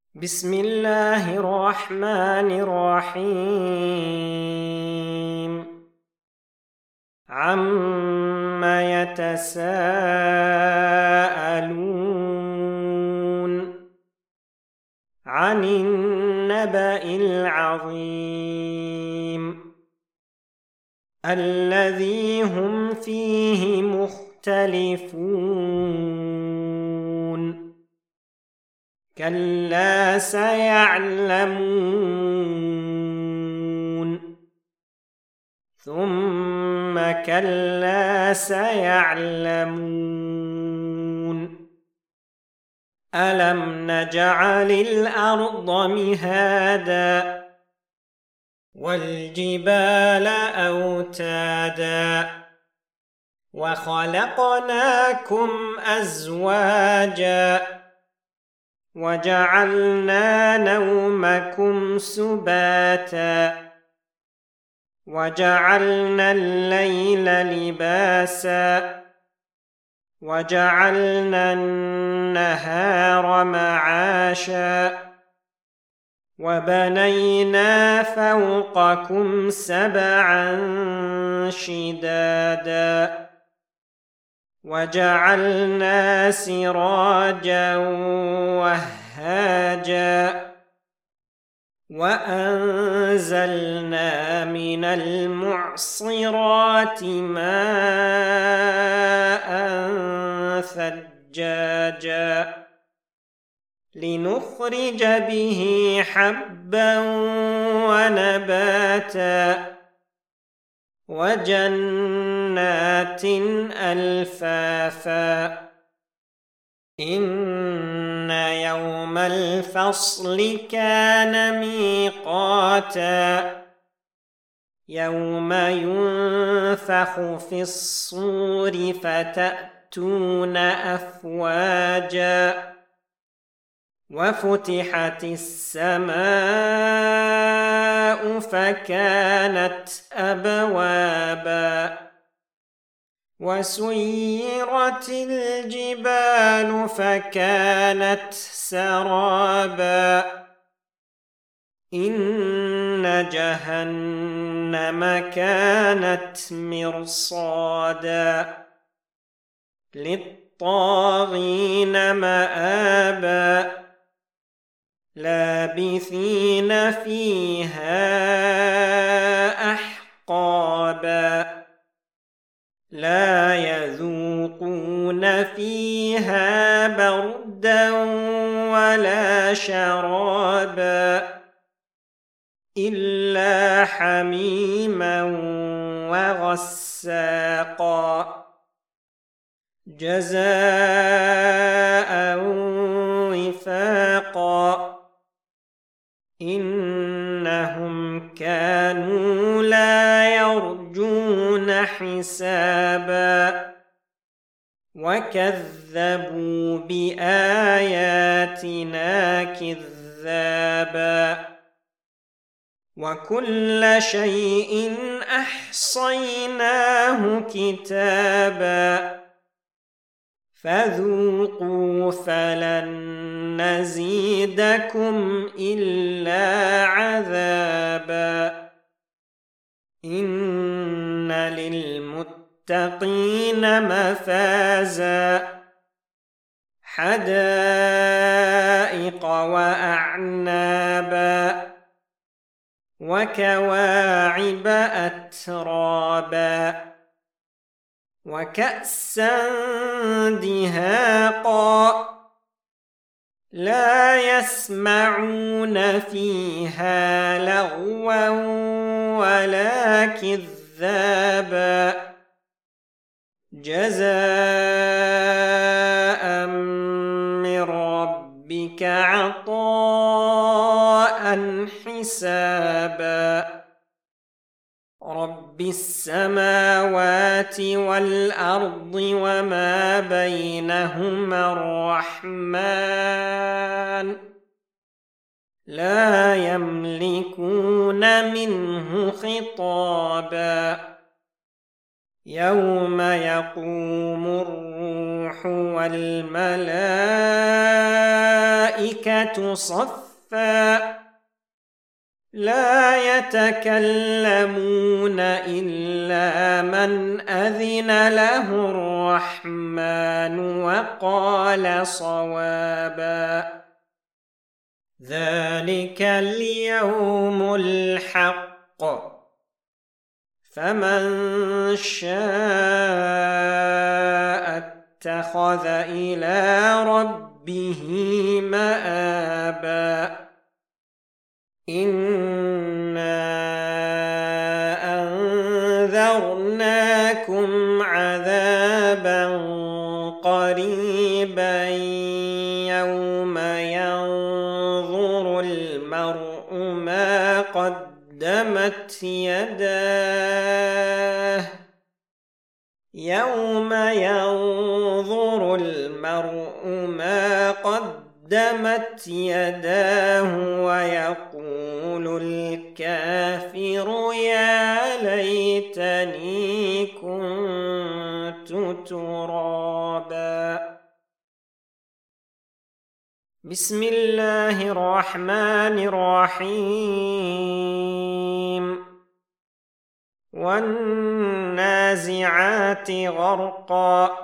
بسم الله الرحمن الرحيم عم يتساءلون عن النبأ العظيم الذي هم فيه مختلفون كلا سيعلمون ثم كلا سيعلمون ألم نجعل الأرض مهادا والجبال أوتادا وخلقناكم أزواجا وجعلنا نومكم سباتا وجعلنا الليل لباسا وجعلنا النهار معاشا وبنينا فوقكم سبعا شدادا وجعلنا سراجا وهاجا وأنزلنا من المعصرات ماء ثجاجا لنخرج به حبا ونباتا وجنات ألفافا إن يوم الفصل كان ميقاتا يوم ينفخ في الصور فتأتون أفواجا وفتحت السماء فكانت أبوابا وسيرت الجبال فكانت سرابا إن جهنم كانت مرصادا للطاغين مآبا لابثين فيها أحقابا لا يذوقون فيها بردا ولا شرابا إلا حميما وغساقا جزاء وفاقا إنهم كانوا لا يرجون حسابا وكذبوا بآياتنا كذابا وكل شيء أحصيناه كتابا فذوقوا فلن نزيدكم إلا عذابا إن للمتقين مفازا حدائق وأعنابا وكواعب أترابا وكأسا دهاقا لا يسمعون فيها لغوا ولا كذابا جزاء من ربك عطاء حسابا رب السماوات والأرض وما بينهما الرحمن لا يملكون منه خطابا يوم يقوم الروح والملائكة الْمَلَائِكَةُ صَفًّا لَا يَتَكَلَّمُونَ إِلَّا مَنْ أَذِنَ لَهُ الرَّحْمَنُ وَقَالَ صَوَابًا ذَلِكَ الْيَوْمُ الْحَقُّ فَمَنْ شَاءَ اتَّخَذَ إِلَى رَبِّهِ مَآبًا إِنَّا أَنذَرْنَاكُمْ عَذَابًا قَرِيبًا يَوْمَ يَنظُرُ الْمَرْءُ مَا قَدَّمَتْ يداه ويقول الكافر يا ليتني كنت ترابا بسم الله الرحمن الرحيم والنازعات غرقا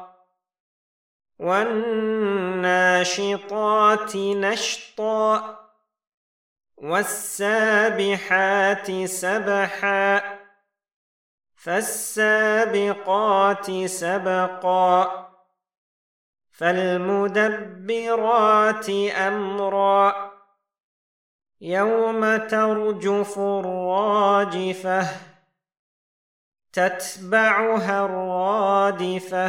والناشطات نشطا والسابحات سبحا فالسابقات سبقا فالمدبرات أمرا يوم ترجف الراجفة تتبعها الرادفة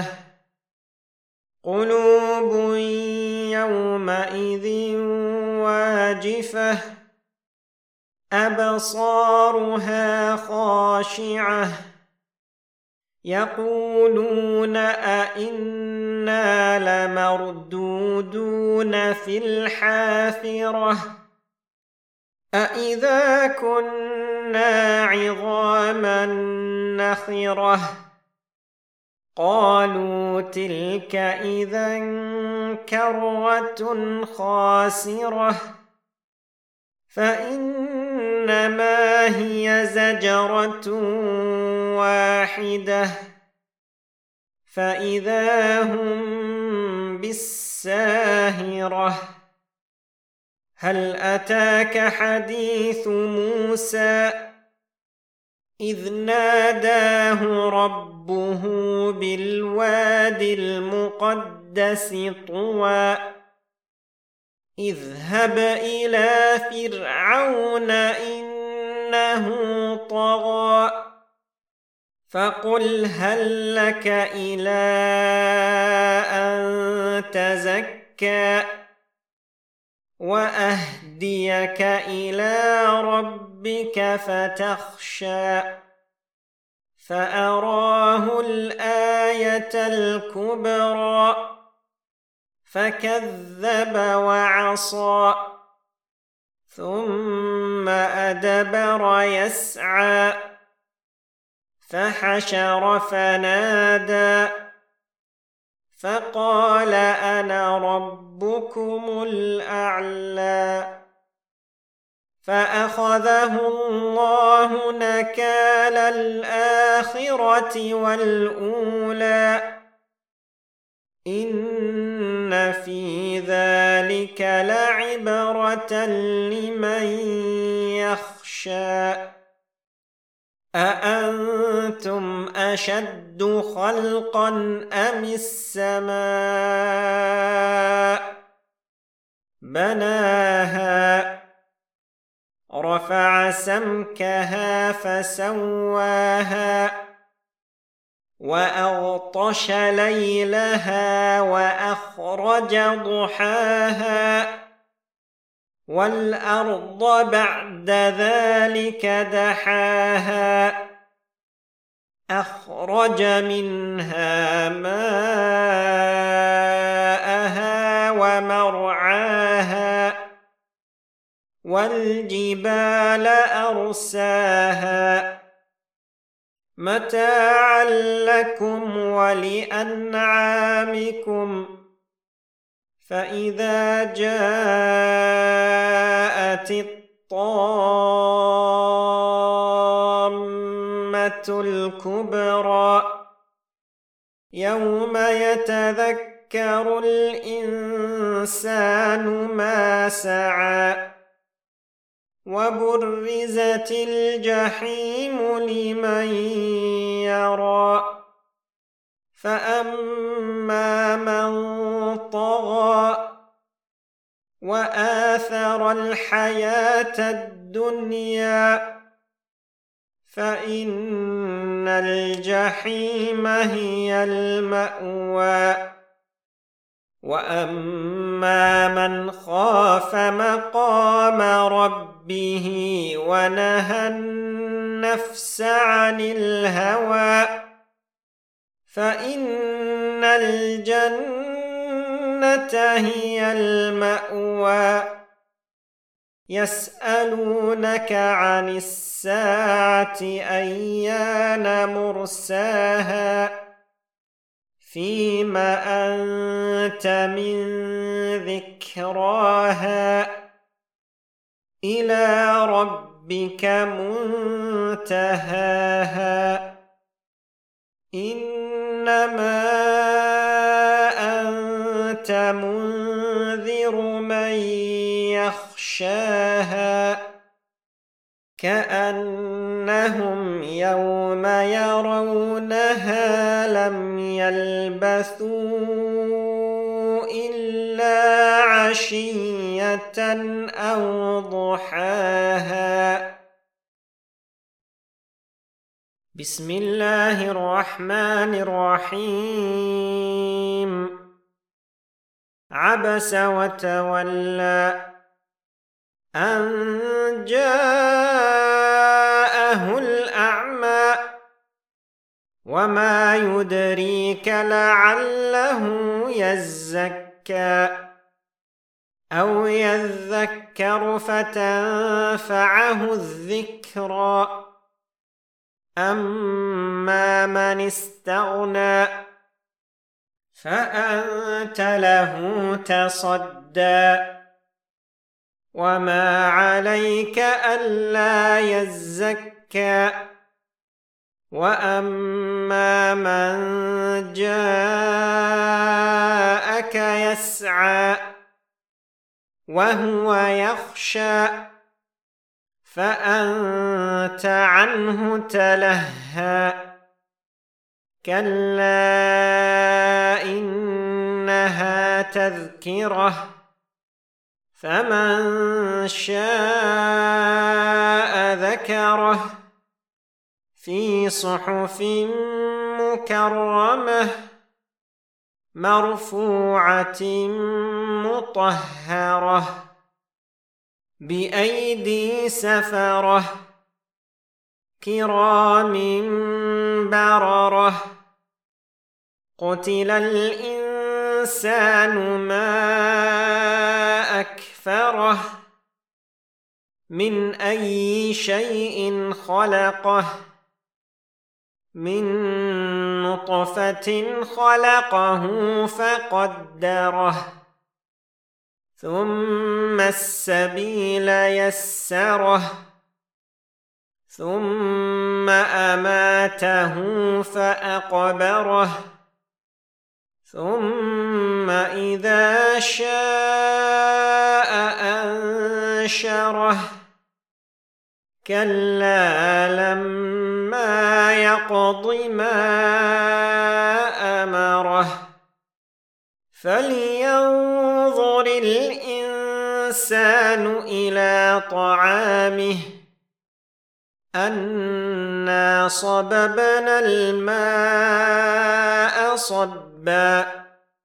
قلوب يومئذ واجفة أبصارها خاشعة يقولون أئنا لمردودون في الحافرة أئذا كنا عظاما نخرة قالوا تلك إذا كرة خاسرة فإنما هي زجرة واحدة فإذا هم بالساهرة هل أتاك حديث موسى إذ ناداه ربه بالوادي المقدس طوى اذهب إلى فرعون إنه طغى فقل هل لك إلى أن تزكى وأهديك إلى ربك فتخشى فأراه الآية الكبرى فكذب وعصى ثم أدبر يسعى فحشر فنادى فقال أنا ربكم الأعلى فأخذه الله نكال الآخرة والأولى إن في ذلك لعبرة لمن يخشى أأنتم أشد خلقا أم السماء بناها رفع سمكها فسواها وأغطش ليلها وأخرج ضحاها والأرض بعد ذلك دحاها أخرج منها ماءها ومرعاها والجبال أرساها متاعا لكم ولأنعامكم فإذا جاءت الطامة الكبرى يوم يتذكر الإنسان ما سعى وبرزت الجحيم لمن يرى فأما من طغى وآثر الحياة الدنيا فإن الجحيم هي المأوى وأما من خاف مقام ربه ونهى النفس عن الهوى فإن الجنة هي المأوى يسألونك عن الساعة أيان مرساها فيم أنت من ذكراها إلى ربك منتهاها إنما أنت منذر من يخشاها كأنهم يوم يرونها لم يلبثوا إلا عشية أو ضحاها. بسم الله الرحمن الرحيم. عبس وتولى أن جاءه الأعمى وما يدريك لعله يزكى أو يذكر فتنفعه الذكرى أما من استغنى فأنت له تصدى وما عليك ألا يزكى وأما من جاءك يسعى وهو يخشى فأنت عنه تلهى كلا إنها تذكرة فمن شاء ذكره في صحف مكرمة مرفوعة مطهرة بأيدي سفرة كرام بررة قتل الإنسان ما أكفره من أي شيء خلقه من نطفة خلقه فقدره ثم السبيل يسره ثم أماته فأقبره ثم إذا شاء أنشره كلا لما يقض ما أمره فلينظر الإنسان إلى طعامه أنا صببنا الماء صبا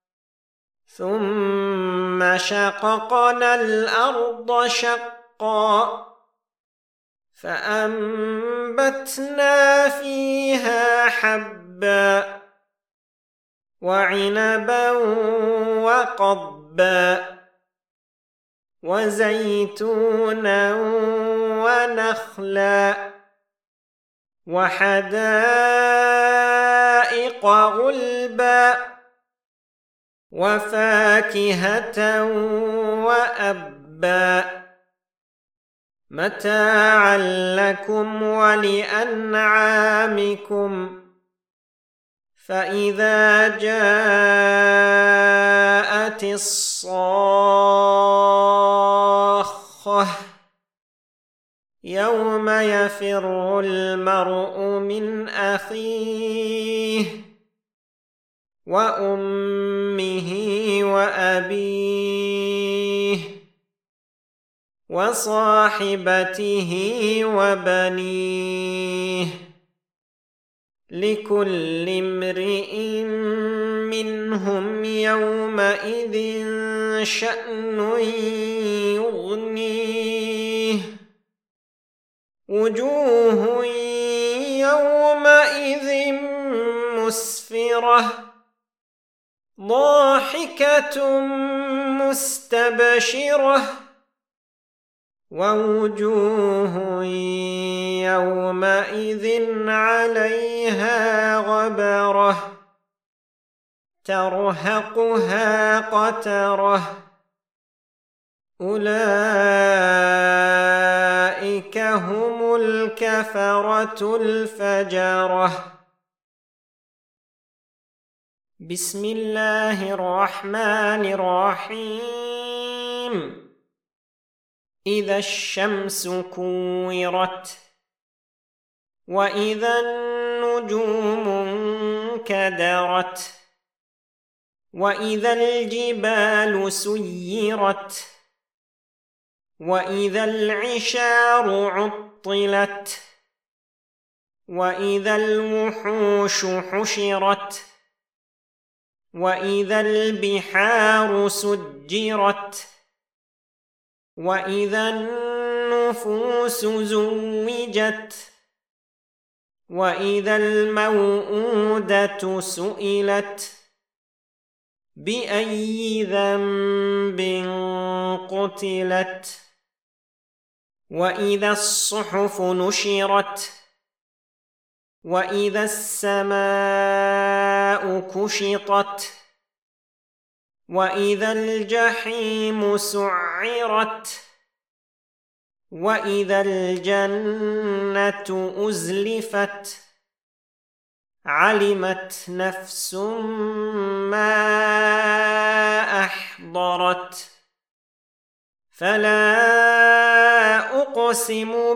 ثم شققنا الأرض شقا فأنبتنا فيها حبا وعنبا وقضبا وزيتونا ونخلا وحدائق غلبا وفاكهة وأبا متاعا لكم ولأنعامكم فإذا جاءت الصاخة يوم يفر المرء من أخيه وأمه وأبيه وصاحبته وبنيه لكل امرئ منهم يومئذ شأن يغنيه وجوه يومئذ مسفرة ضاحكة مستبشرة ووجوه يومئذ عليها غبرة ترهقها قترة أولئك هم الكفرة الفجرة. بسم الله الرحمن الرحيم. إذا الشمس كورت وإذا النجوم انكدرت وإذا الجبال سيرت وإذا العشار عطلت وإذا الوحوش حشرت وإذا البحار سجرت وإذا النفوس زوجت وإذا الموءودة سئلت بأي ذنب قتلت وإذا الصحف نشرت وإذا السماء كشطت وإذا الجحيم سعرت وإذا الجنة أزلفت علمت نفس ما أحضرت فلا أقسم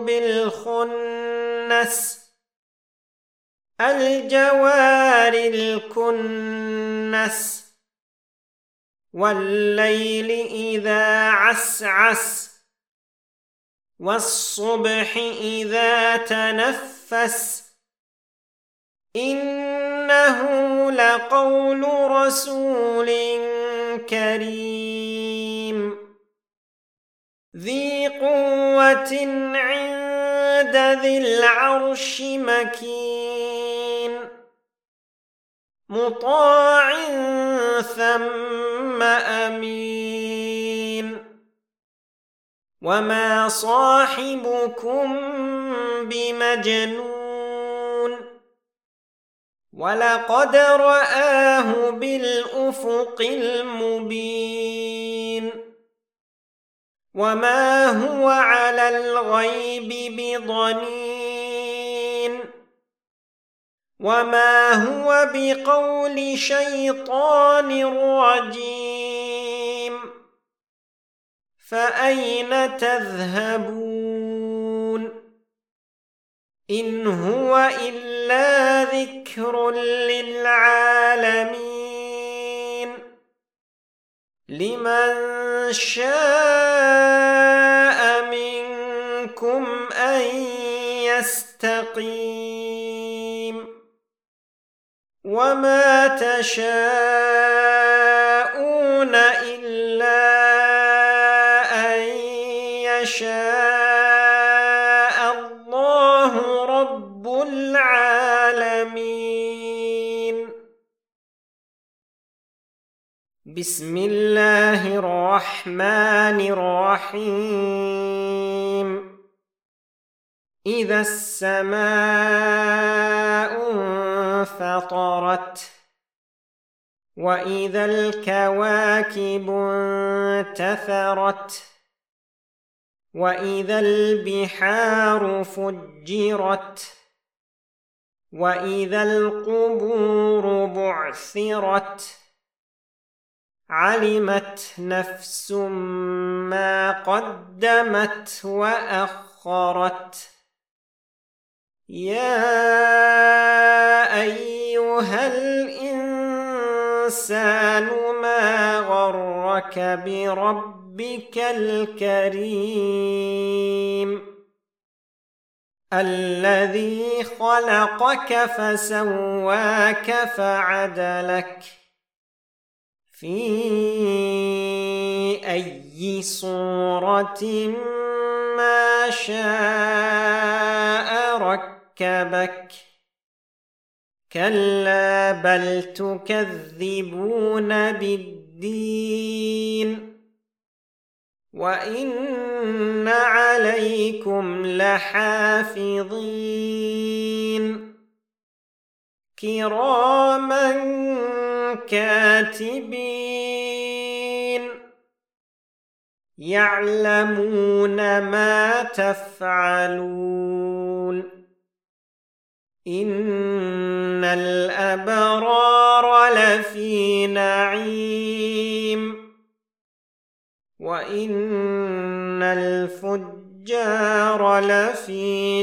بالخنس الجوار الكنس والليل إذا عسعس والصبح إذا تنفس إنه لقول رسول كريم ذي قوة عند ذي العرش مكين مطاع ثم أمين وما صاحبكم بمجنون ولقد رآه بالأفق المبين وما هو على الغيب بضنين وما هو بقول شيطان رجيم فأين تذهبون إن هو إلا ذكر للعالمين لمن شاء منكم أن يستقيم وما تشاءون إلا أن يشاء الله رب العالمين. بسم الله الرحمن الرحيم. إذا السماء انفطرت وإذا الكواكب انتثرت وإذا البحار فجرت وإذا القبور بعثرت علمت نفس ما قدمت وأخرت يا أيها الإنسان ما غرك بربك الكريم الذي خلقك فسواك فعدلك في أي صورة ما شاء ركبك كلا بل تكذبون بالدين وإن عليكم لحافظين كراما كاتبين يعلمون ما تفعلون إن الأبرار لفي نعيم وإن الفجار لفي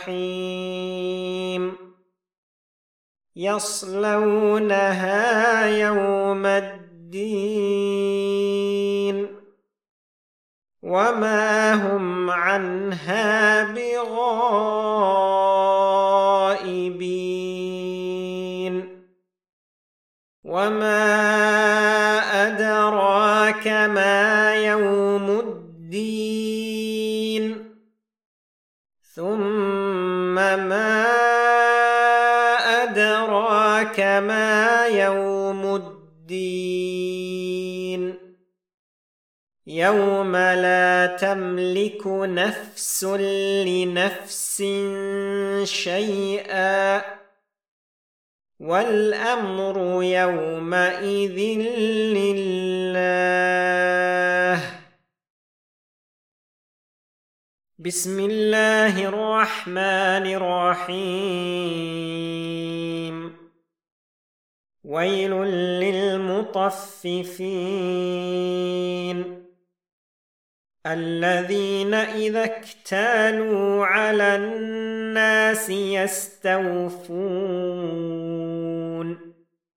جحيم يصلونها يوم الدين وما هم عنها بغائبين وما أدراك ما يوم الدين ثم ما أدراك ما يوم الدين يوم لا تملك نفس لنفس شيئا والأمر يومئذ لله بسم الله الرحمن الرحيم ويل للمطففين الذين إذا اكتالوا على الناس يستوفون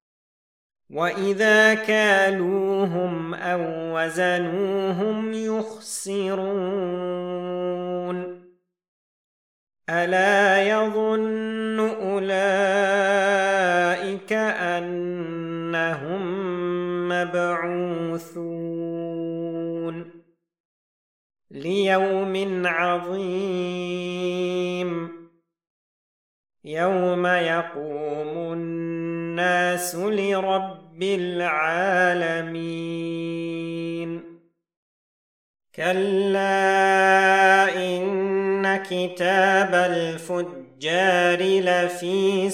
وإذا كالوهم أو وزنوهم يخسرون ألا يظن أولئك أنهم مبعوثون ليوم عظيم يوم يقوم الناس لرب العالمين كلا إن كتاب الفجار لفي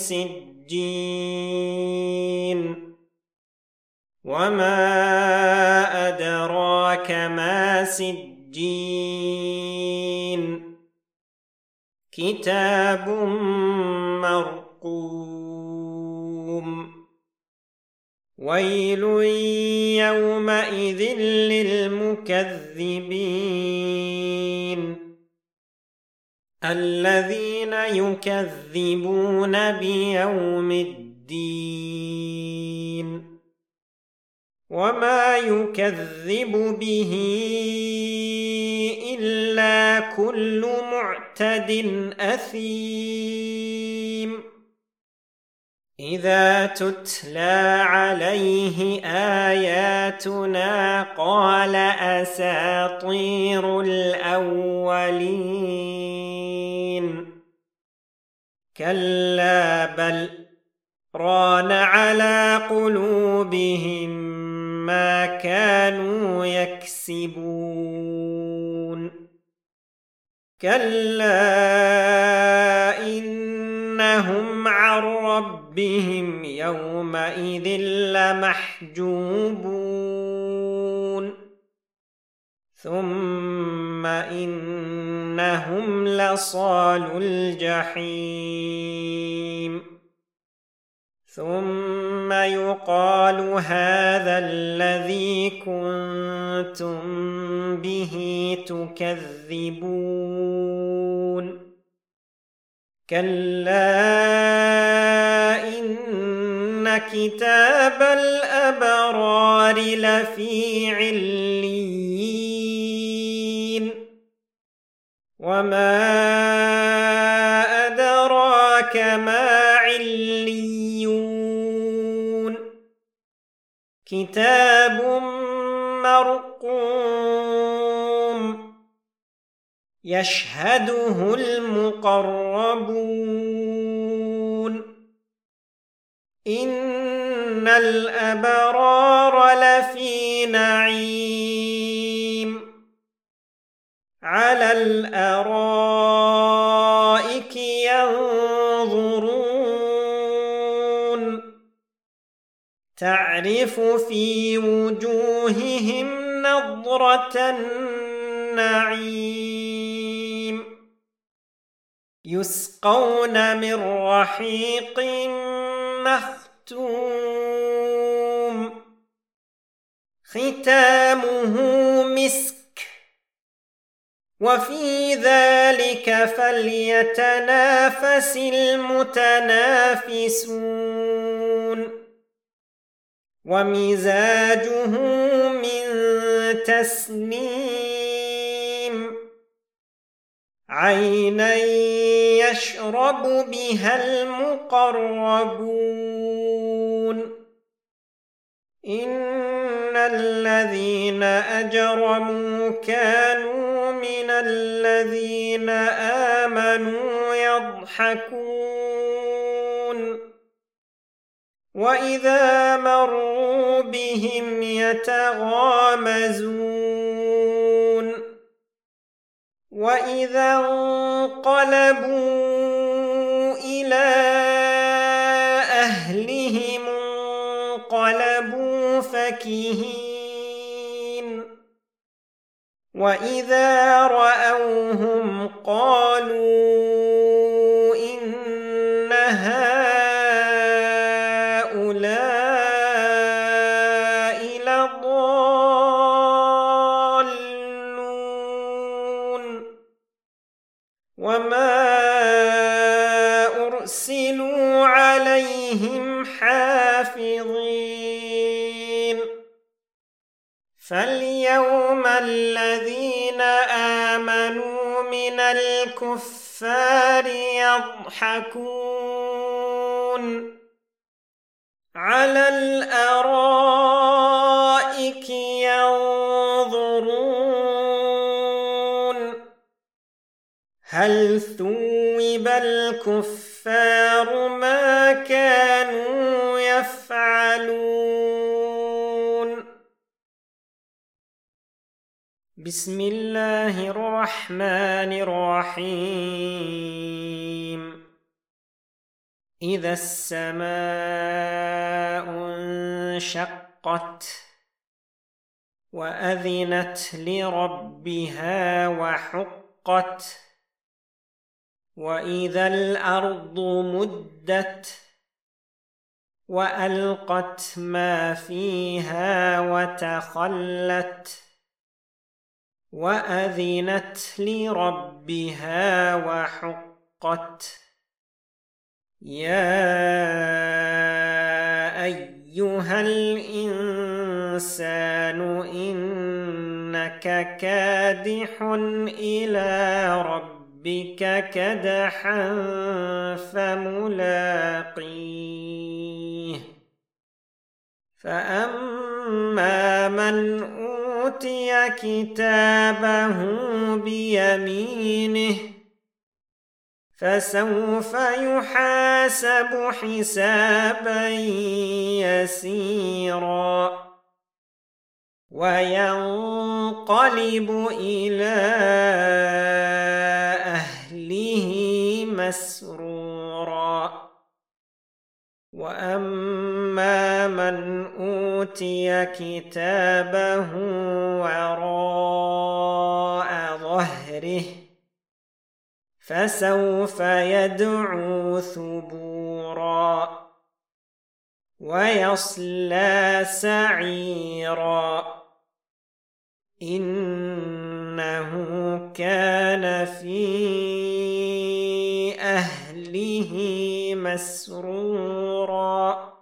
سجين وما أدراك ما سجين كتاب مرقوم ويل يومئذ للمكذبين الذين يكذبون بيوم الدين وما يكذب به إلا كل معتد أثيم إذا تتلى عليه آياتنا قال أساطير الأولين كلا بل ران على قلوبهم ما كانوا يكسبون كلا إنهم عن ربهم ربهم يومئذ لمحجوبون ثم إنهم لصالو الجحيم ثم يقال هذا الذي كنتم به تكذبون كلا إن كتاب الأبرار لفي عليين وما أدراك ما عليون كتاب مرقوم يشهده المقربون إن الأبرار لفي نعيم على الأرائك ينظرون تعرف في وجوههم نضرة النعيم يسقون من رحيق مختوم ختامه مسك وفي ذلك فليتنافس المتنافسون ومزاجه من تسنيم عينا يشرب بها المقربون إن الذين أجرموا كانوا من الذين آمنوا يضحكون وإذا مروا بهم يتغامزون وإذا انقلبوا إلى أهلهم انقلبوا فكهين وإذا رأوهم قالوا إن هؤلاء لضالون وما أرسلوا عليهم حافظين فاليوم الذين آمنوا من الكفار يضحكون على الأرائك ينظرون هل ثوب الكفار ما كانوا يفعلون بسم الله الرحمن الرحيم إذا السماء انشقت وأذنت لربها وحقت وإذا الأرض مدت وألقت ما فيها وتخلت وأذنت لربها وحقت يا أيها الإنسان إنك كادح إلى ربك كدحا فملاقيه فأما من أوتي كتابه بيمينه فسوف يحاسب حسابا يسيرا وينقلب إلى أهله مسرورا وأما من أوتي كتابه وراء ظهره فسوف يدعو ثبورا ويصلى سعيرا إنه كان في أهله مسرورا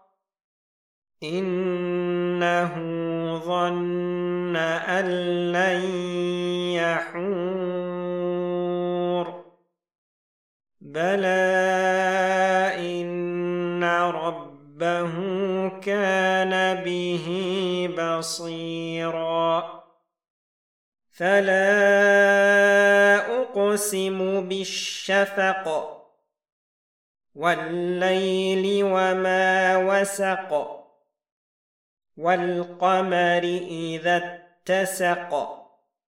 إنه ظن أن لن يحور بلى إن ربه كان به بصيرا فلا أقسم بالشفق والليل وما وسق والقمر إذا اتسق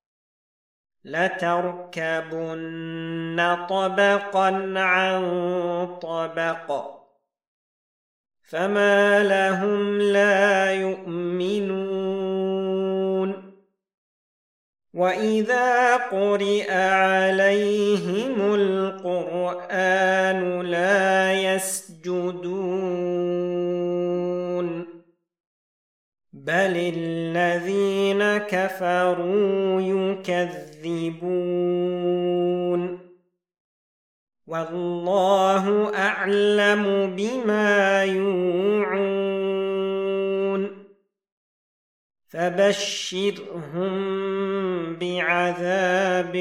لتركبن طبقا عن طبق فما لهم لا يؤمنون وإذا قرئ عليهم القرآن لا يسجدون بل الذين كفروا يكذبون والله أعلم بما يوعون فبشرهم بعذاب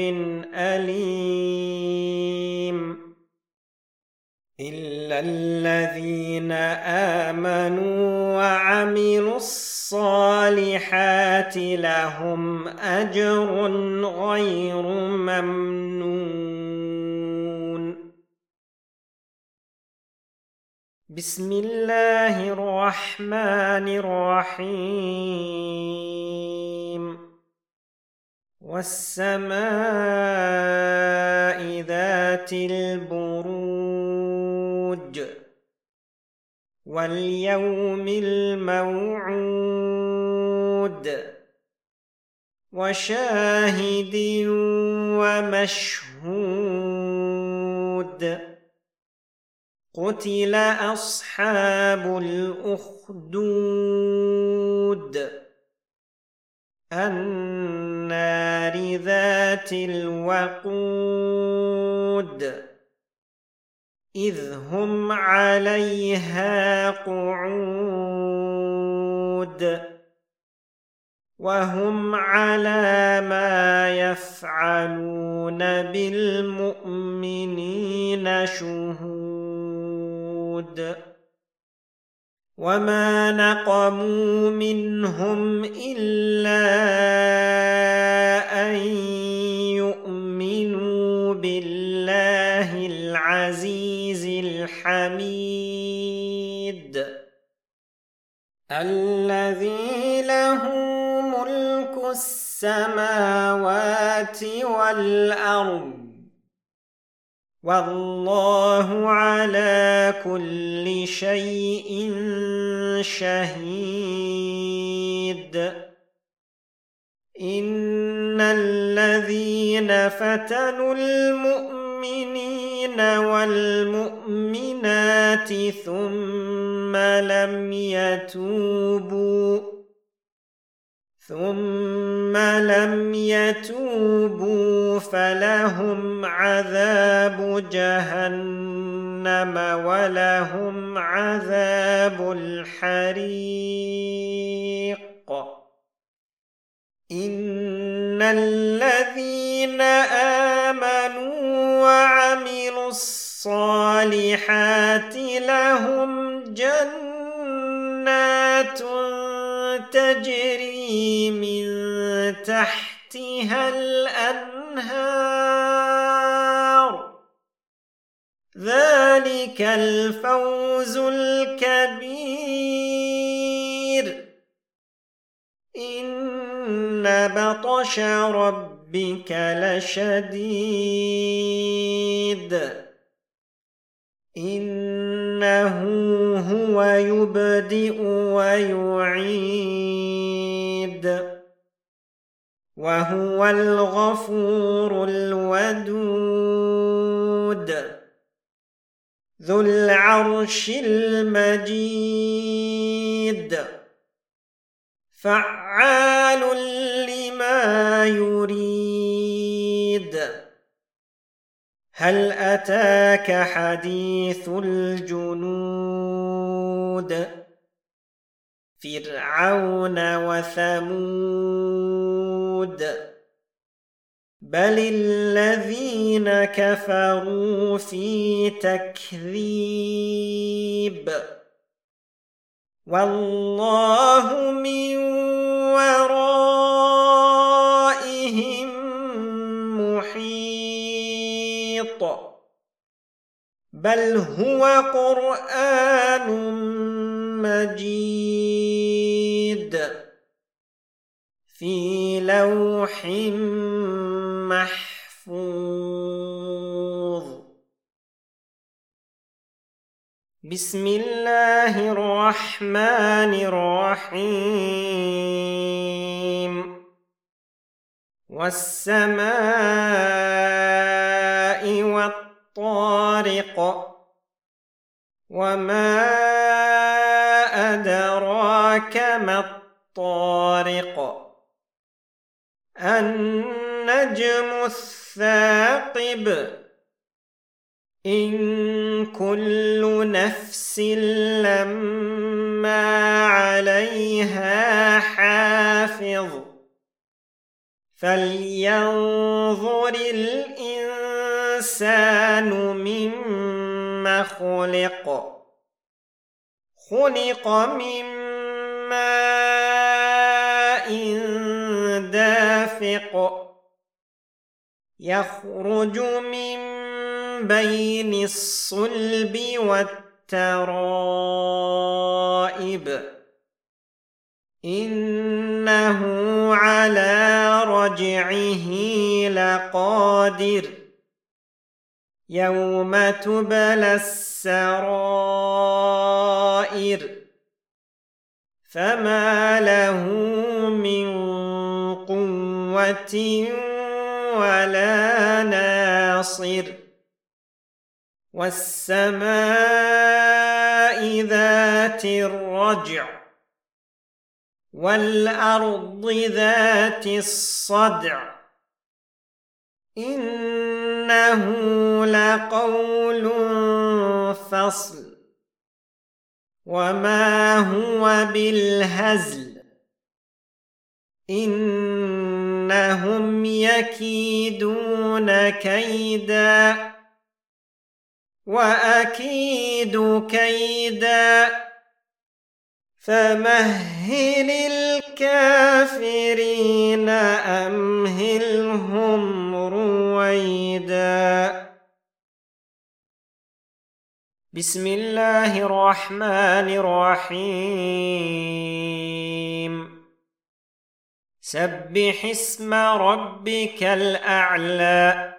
أليم إلا الذين آمنوا وعملوا الصالحات لهم أجر غير ممنون بسم الله الرحمن الرحيم والسماء ذات البروج واليوم الموعود وشاهد ومشهود قتل أصحاب الأخدود النار ذات الوقود إذ هم عليها قعود وهم على ما يفعلون بالمؤمنين شهود وما نقموا منهم إلا أن يؤمنوا بالله العزيز الحميد الذي له ملك السماوات والأرض والله على كل شيء شهيد إن الذين فتنوا المؤمنين والمؤمنات ثم لم يتوبوا فلهم عذاب جهنم ولهم عذاب الحريق إن الذين آمنوا وعملوا الصالحات لهم جنات تجري من تحتها الأنهار ذلك الفوز الكبير إن بطش ربك لشديد إنه هو ويبدئ ويعيد وهو الغفور الودود ذو العرش المجيد فعال لما يريد هل أتاك حديث الجنود فرعون وثمود بل الذين كفروا في تكذيب والله من ورائهم محيط بل هو قرآن مجيد في لوح محفوظ بسم الله الرحمن الرحيم والسماء والطارق وما أدراك ما الطارق النجم الثاقب إن كل نفس لما عليها حافظ فلينظر الإنسان مما خلق خلق من ماء دافق يخرج من بين الصلب والترائب إنه على رجعه لقادر يوم تبلى السرائر فما له من قوة ولا ناصر والسماء ذات الرجع والأرض ذات الصدع إنه لقول فصل وما هو بالهزل إنهم يكيدون كيدا وأكيد كيدا فمهل الكافرين أمهلهم رويدا بسم الله الرحمن الرحيم سبح اسم ربك الأعلى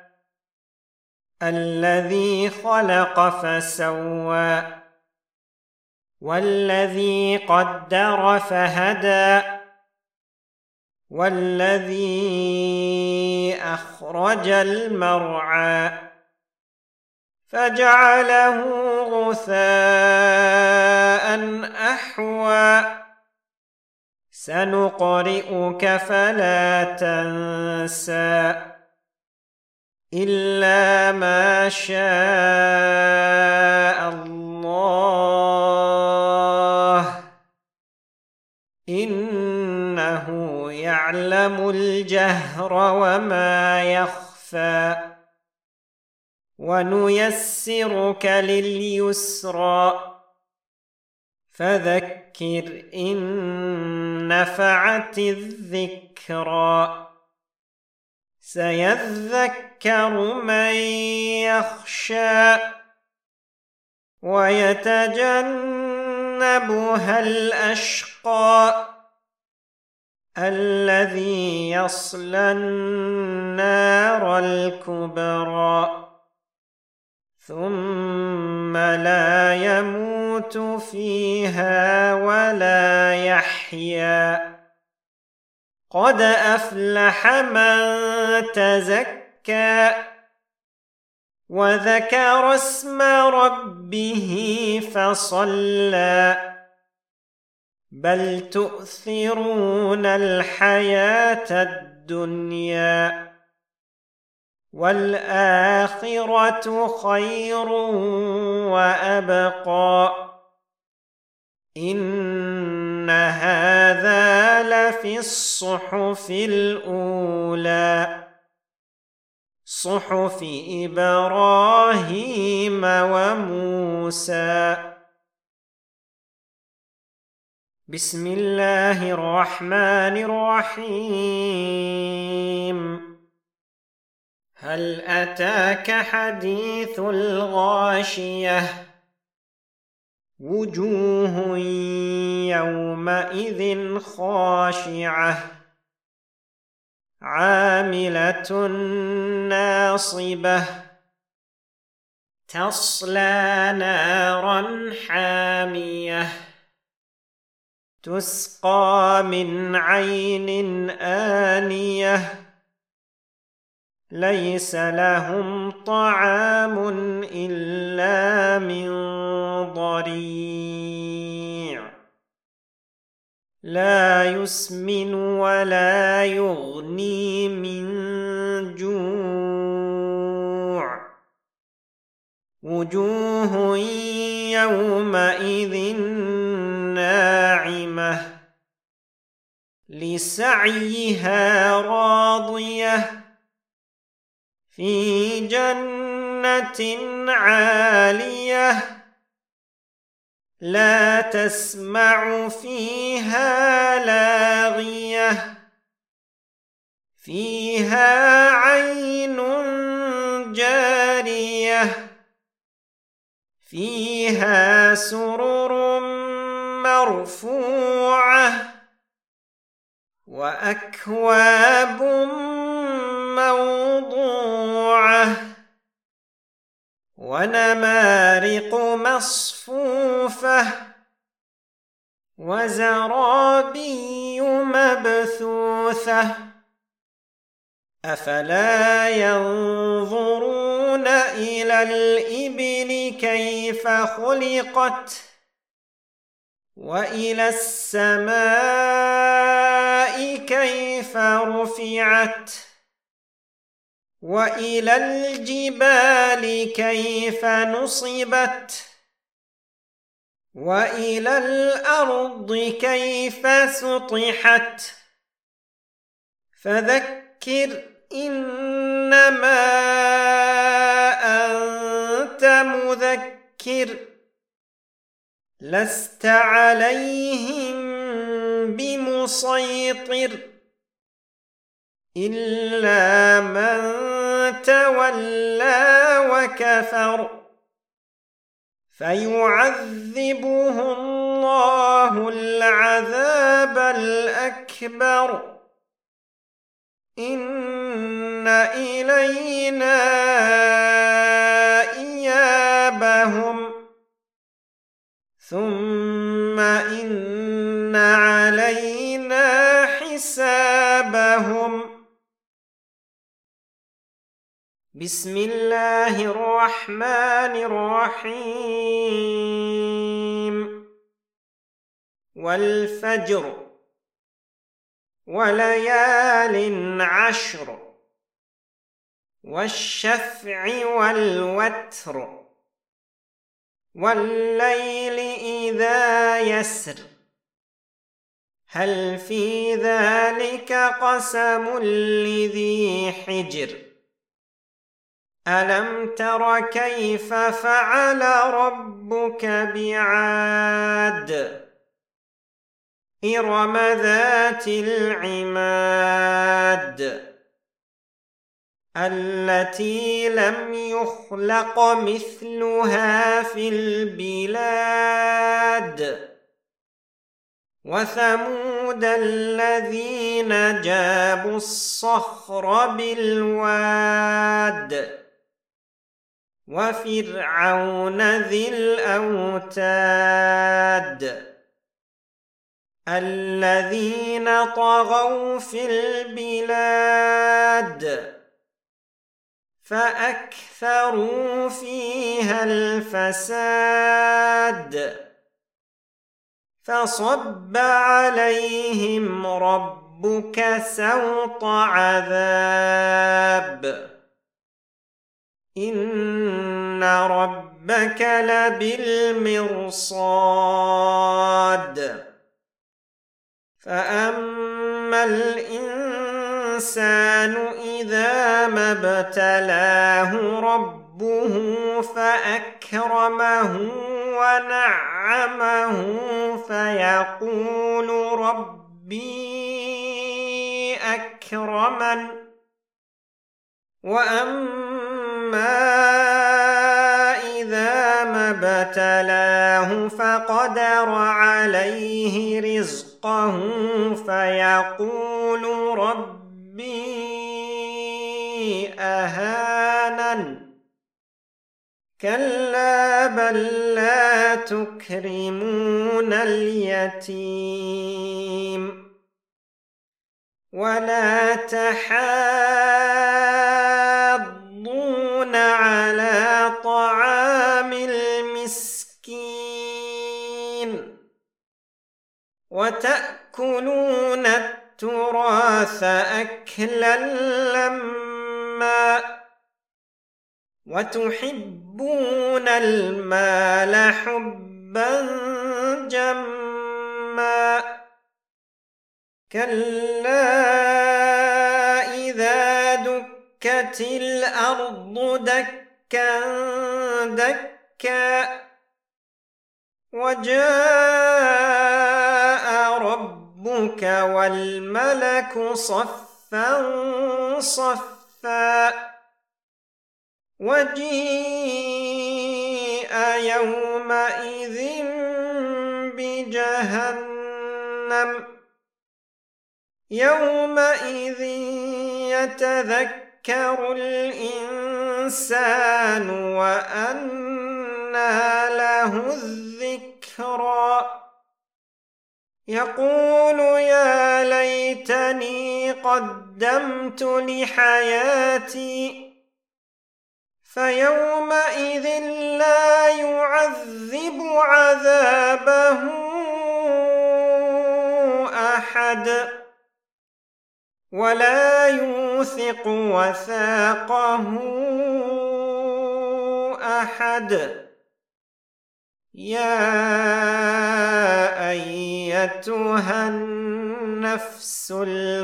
الذي خلق فسوى والذي قدر فهدى والذي أخرج المرعى فجعله غثاء أحوى سنقرئك فلا تنسى إلا ما شاء الله إنه يعلم الجهر وما يخفى ونيسرك لليسرى فذكر إن نفعت الذكرى سيذكر من يخشى ويتجنبها الأشقى الذي يصلى النار الكبرى ثم لا يموت يموت فيها ولا يحيا. قد أفلح من تزكى وذكر اسم ربه فصلى. بل تؤثرون الحياة الدنيا والآخرة خير وأبقى. إن هذا لفي الصحف الأولى صحف إبراهيم وموسى. بسم الله الرحمن الرحيم. هل أتاك حديث الغاشية؟ وجوه يومئذ خاشعة عاملة ناصبة تصلى نارا حامية تسقى من عين آنية ليس لهم طعام إلا من ضريع لا يسمن ولا يغني من جوع. وجوه يومئذ ناعمة لسعيها راضية في جنة عالية لا تسمع فيها لاغية فيها عين جارية فيها سرر مرفوعة وأكواب موضوعة ونمارق مصفوفة وزرابي مبثوثة. أفلا ينظرون إلى الإبل كيف خلقت وإلى السماء كيف رفعت وإلى الجبال كيف نصبت وإلى الأرض كيف سطحت. فذكر إنما أنت مذكر لست عليهم بمسيطر إلا من تولى وكفر فيعذبه الله العذاب الأكبر. إن إلينا إيابهم ثم إن علينا حسابهم. بسم الله الرحمن الرحيم. والفجر وليال عشر والشفع والوتر والليل إذا يسر هل في ذلك قسم لذي حجر. ألم تر كيف فعل ربك بعاد إرم ذات العماد التي لم يخلق مثلها في البلاد. وثمود الذين جابوا الصخر بالواد وفرعون ذي الأوتاد الذين طغوا في البلاد فأكثروا فيها الفساد فصب عليهم ربك سوط عذاب إن ربك لبالمرصاد فأما الإنسان إذا ما ابتلاه ربه فأكرمه ونعمه فيقول ربي أكرمن وأما إذا ما ابتلاه فقدر عليه رزقه فيقول ربي أهانن كلا بل لا تكرمون اليتيم ولا تحاضون على طعام المسكين وتأكلون التراث أكلا لما وتحبون المال حبا جما كلا إذا دكت الأرض دكا دكا وجاء ربك والملك صفا صفا وجيء يومئذ بجهنم يومئذ يتذكر الإنسان وأنى له الذكرى يقول يا ليتني قدمت لحياتي فيومئذ لا يعذب عذابه أحد ولا يوثق وثاقه أحد يا أيتها النفس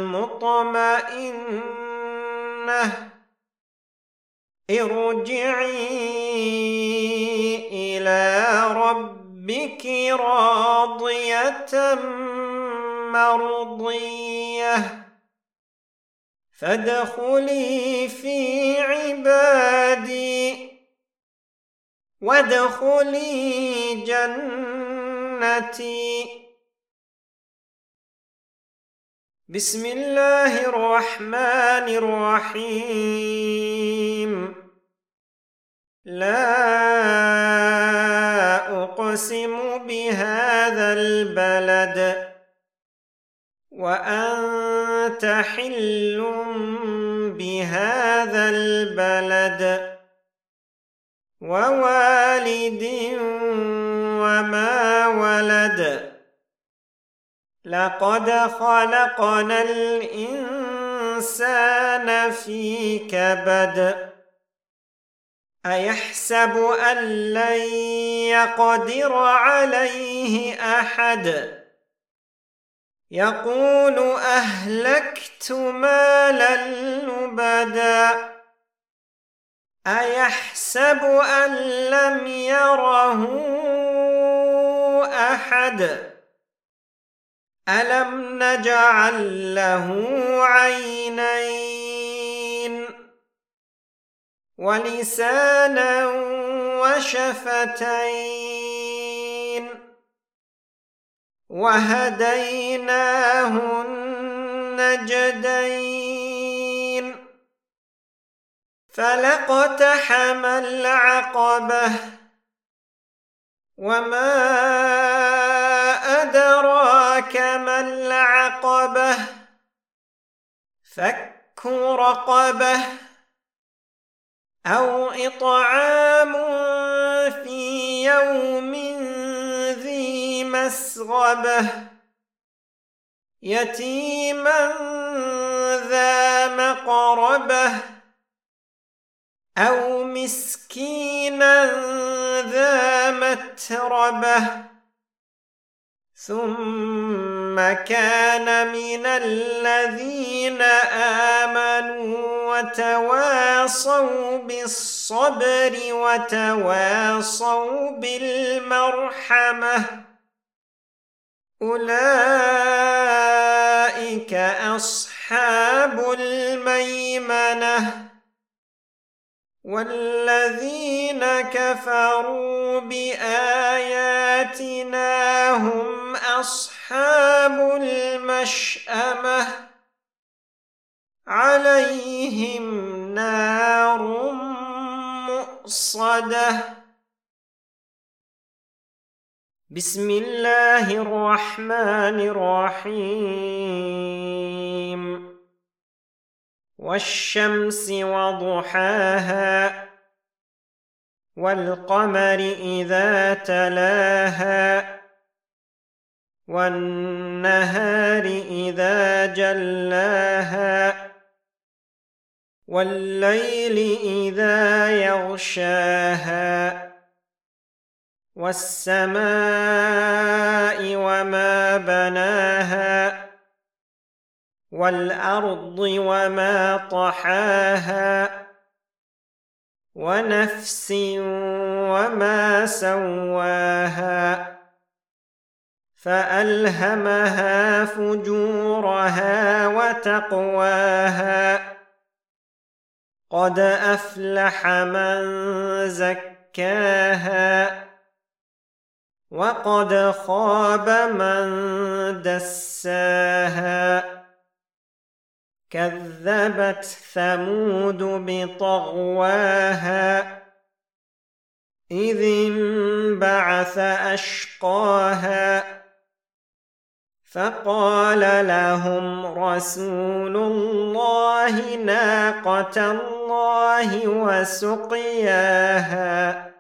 المطمئنة ارجعي إلى ربك راضية مرضية فادخلي في عبادي وادخلي جنتي بسم الله الرحمن الرحيم لا أقسم بهذا البلد وأنت حل بهذا البلد ووالد وما ولد لقد خلقنا الإنسان في كبد أيحسب أن لن يقدر عليه أحد يقول أهلكت مالا لبدا أيحسب أن لم يره أحد ألم نجعل له عينين ولسانا وشفتين وهديناه النجدين فلاقتحم العقبة وما أدراك ما العقبة فك رقبة أو إطعام في يوم ذي مسغبة يتيما ذا مقربة أو مسكينا ذا متربة ثم كان من الذين آمنوا وتواصوا بالصبر وتواصوا بالمرحمة أولئك أصحاب الميمنة والذين كفروا بآياتنا هم أصحاب المشأمة عليهم نار مؤصدة بسم الله الرحمن الرحيم والشمس وضحاها والقمر إذا تلاها والنهار إذا جلاها والليل إذا يغشاها والسماء وما بناها والأرض وما طحاها ونفس وما سواها فألهمها فجورها وتقواها قد أفلح من زكاها وقد خاب من دساها كذبت ثمود بطغواها إذ انبعث أشقاها فقال لهم رسول الله ناقة الله وسقياها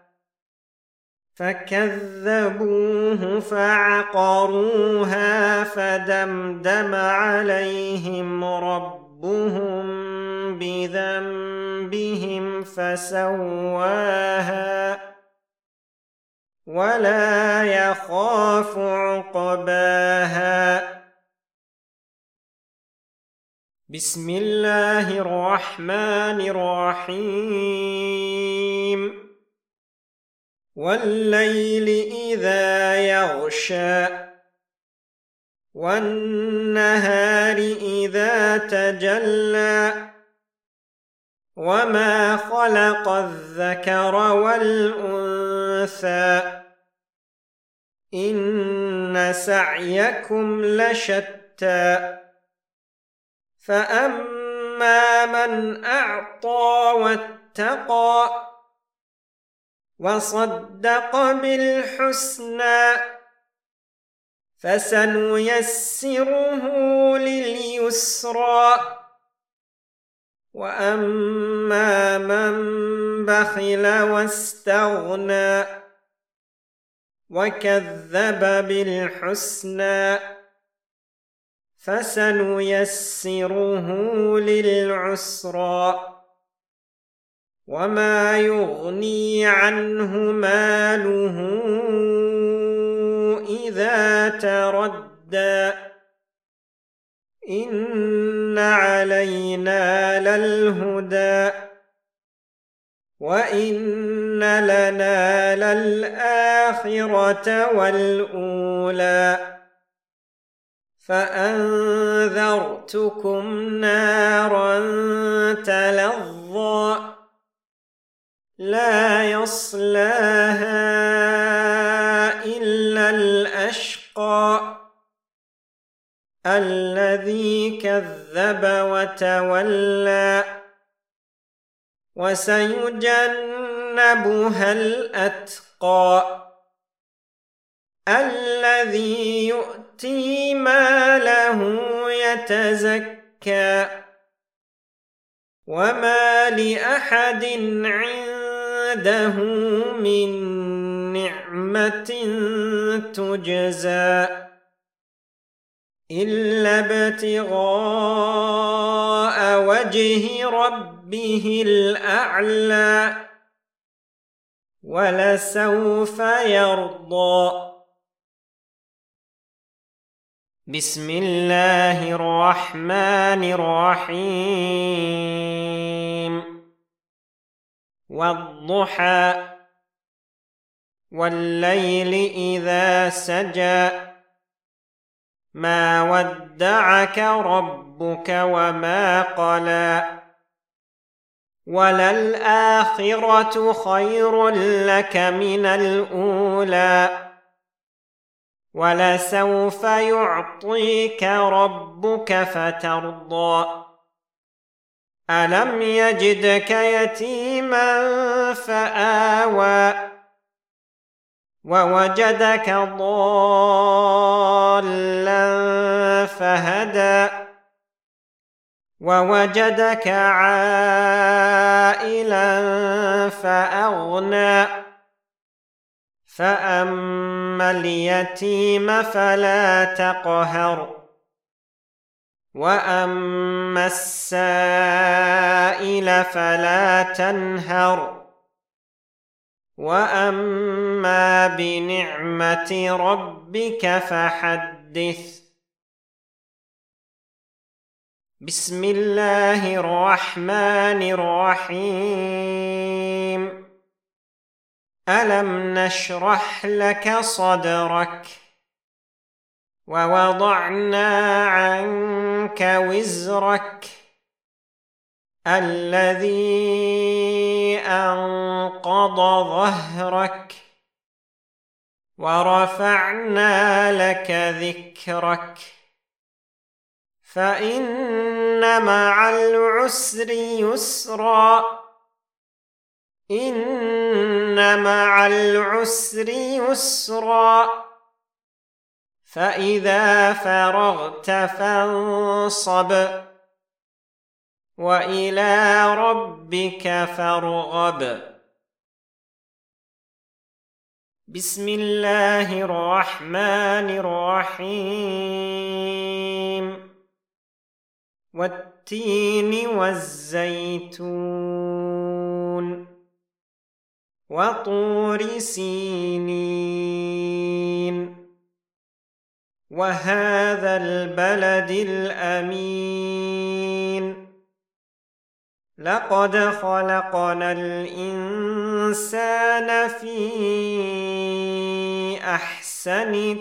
فكذبوه فعقروها فدمدم عليهم ربهم بذنبهم فسواها ولا يخاف عقباها بسم الله الرحمن الرحيم والليل إذا يغشى والنهار إذا تجلى وما خلق الذكر والأنثى إن سعيكم لشتى فأما من أعطى واتقى وصدق بالحسنى فسنيسره لليسرى وأما من بخل واستغنى وكذب بالحسنى فسنيسره للعسرى وما يغني عنه ماله إذا تردى إن علينا للهدى وإن لنا للآخرة والأولى فأنذرتكم نارا تلظى لا يصلاها إلا الأشقى الذي كذب وتولى وسيجنبها الأتقى الذي يؤتي ماله يتزكى وما لأحد عنده من نعمة تجزى إلا ابتغاء وجه ربه الأعلى ولسوف يرضى. بسم الله الرحمن الرحيم والضحى والليل إذا سجى ما ودعك ربك وما قلى وللآخرة خير لك من الأولى ولسوف يعطيك ربك فترضى ألم يجدك يتيما فآوى ووجدك ضالا فهدى ووجدك عائلا فأغنى فأما اليتيم فلا تقهر وأما السائل فلا تنهر وأما بنعمة ربك فحدث. بسم الله الرحمن الرحيم ألم نشرح لك صدرك ووضعنا عنك وزرك الذي أنقض ظهرك ورفعنا لك ذكرك فإن مع العسر يسرا إن مع العسر يسرا فإذا فرغت فانصب وإلى ربك فارغب. بسم الله الرحمن الرحيم والتين والزيتون وطور سينين وهذا البلد الأمين لقد خلقنا الإنسان في أحسن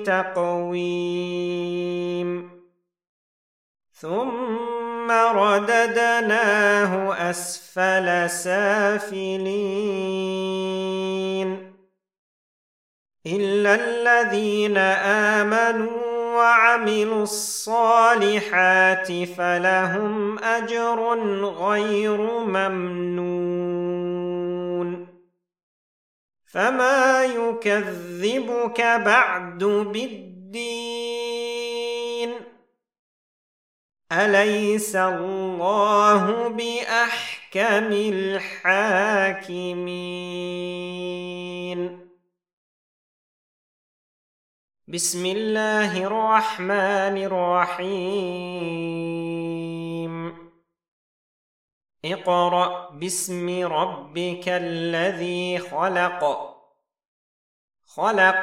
تقويم ثم رددناه أسفل سافلين إلا الذين آمنوا وعملوا الصالحات فلهم أجر غير ممنون فما يكذبك بعد بالدين أليس الله بأحكم الحاكمين. بسم الله الرحمن الرحيم اقرأ باسم ربك الذي خلق خلق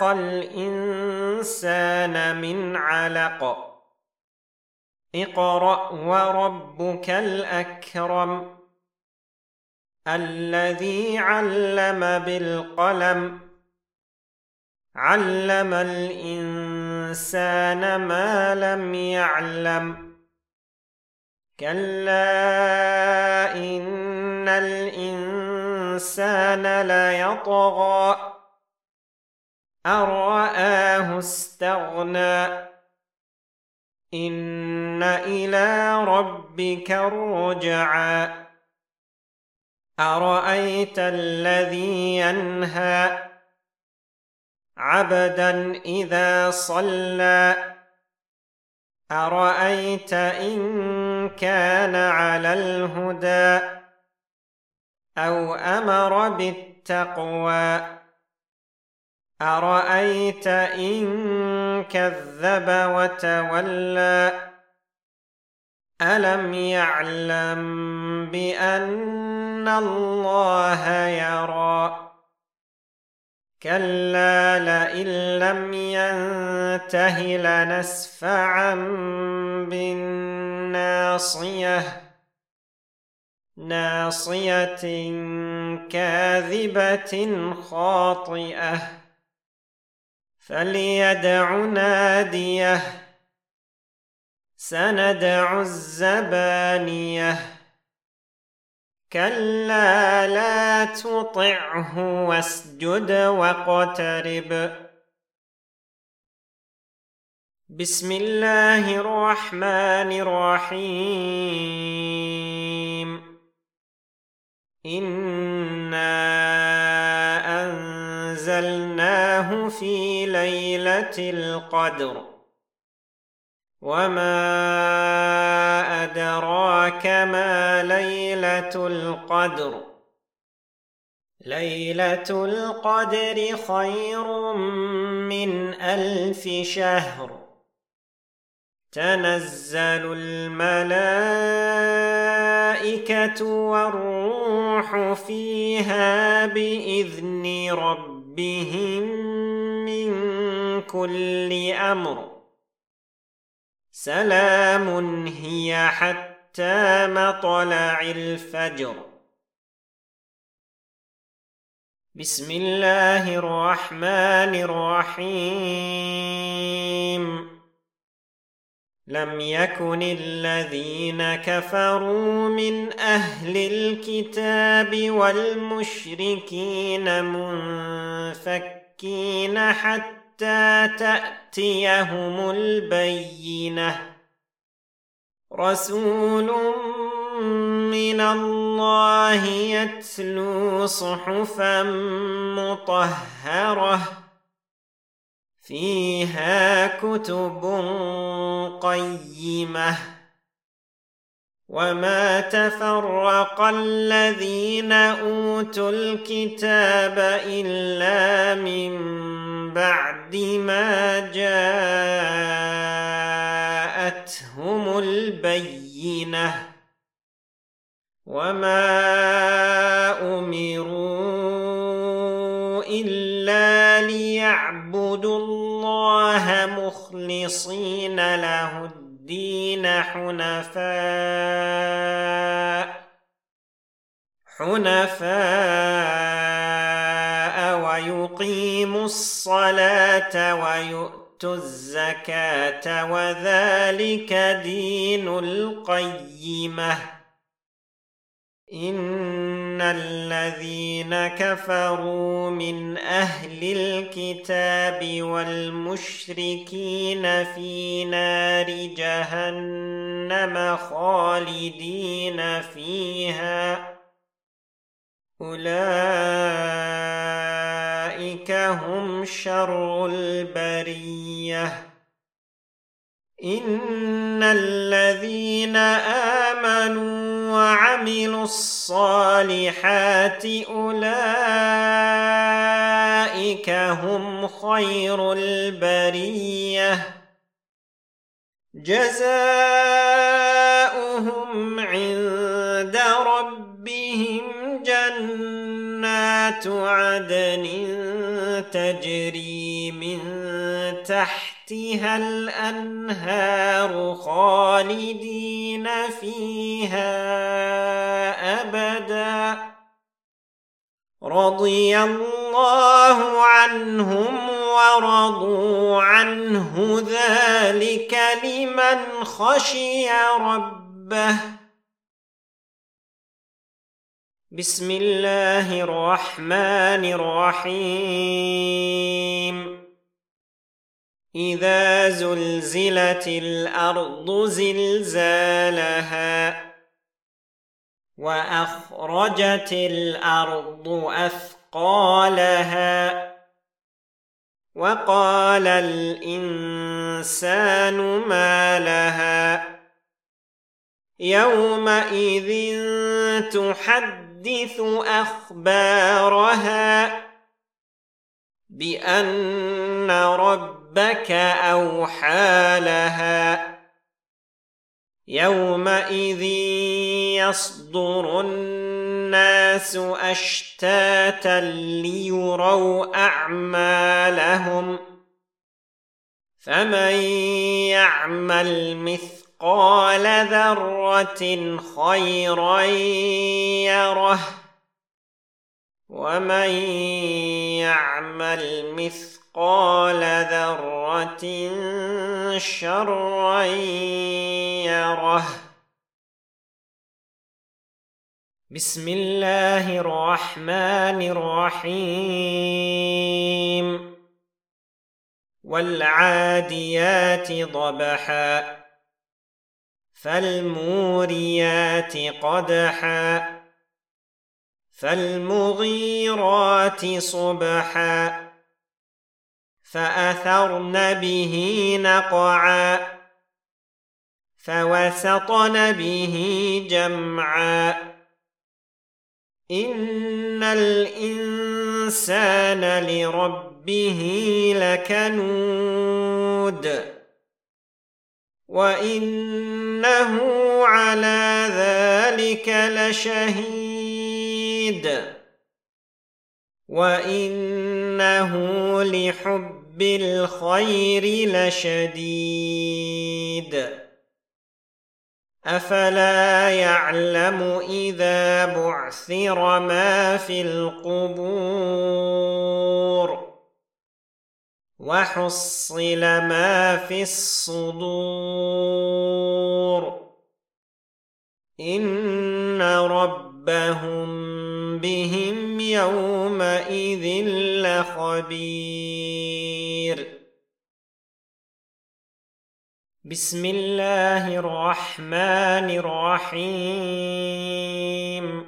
الإنسان من علق اقرأ وربك الأكرم الذي علم بالقلم علم الإنسان ما لم يعلم كلا إن الإنسان ليطغى أن رآه استغنى إن إلى ربك الرجعى أرأيت الذي ينهى عبدا إذا صلى أرأيت إن كان على الهدى أو أمر بالتقوى أرأيت إن كذب وتولى ألم يعلم بأن الله يرى كلا لئن لم ينته لنسفعا بالناصية ناصية كاذبة خاطئة فليدع ناديه سندع الزبانية كلا لا تطعه واسجد واقترب بسم الله الرحمن الرحيم إنا أنزلناه في ليلة القدر وما أدراك ما ليلة القدر ليلة القدر خير من 1000 شهر تنزل الملائكة والروح فيها بإذن ربهم من كل أمر سلام هي حتى مطلع الفجر بسم الله الرحمن الرحيم لم يكن الذين كفروا من أهل الكتاب والمشركين منفكين حتى تأتيهم البينة رسول من الله يتلو صحفا مطهرة فيها كتب قيمة وما تفرق الذين أوتوا الكتاب إلا من بعد ما جاءتهم البينة وما أمروا إلا ليعبدوا الله مخلصين له الدين حنفاء ويقيموا الصلاة ويؤتوا الزكاة وذلك دين القيمة إن الذين كفروا من أهل الكتاب والمشركين في نار جهنم خالدين فيها أولئك هم شر البرية إن الذين آمنوا وعملوا الصالحات أولئك هم خير البرية جزاؤهم عند ربهم جنات عدن تجري من تحتها الأنهار خالدين فيها أبدا رضي الله عنهم ورضوا عنه ذلك لمن خشي ربه بسم الله الرحمن الرحيم إذا زلزلت الأرض زلزالها وأخرجت الأرض أثقالها وقال الإنسان ما لها يومئذ تحدث أخبارها بأن ربك أوحى لها يومئذ يصدر الناس أشتاتا ليروا أعمالهم فمن يعمل مثقال ذرة خيرا يره ومن يعمل مثقال ذرة شرا يره. بسم الله الرحمن الرحيم. والعاديات ضبحا فالموريات قدحا فالمغيرات صبحا فأثرن به نقعا فوسطن به جمعا إن الإنسان لربه لكنود وإنه على ذلك لشهيد وإنه لحب الخير لشديد أفلا يعلم إذا بعثر ما في القبور وحصل ما في الصدور إن ربهم بهم يومئذ لخبير. بسم الله الرحمن الرحيم.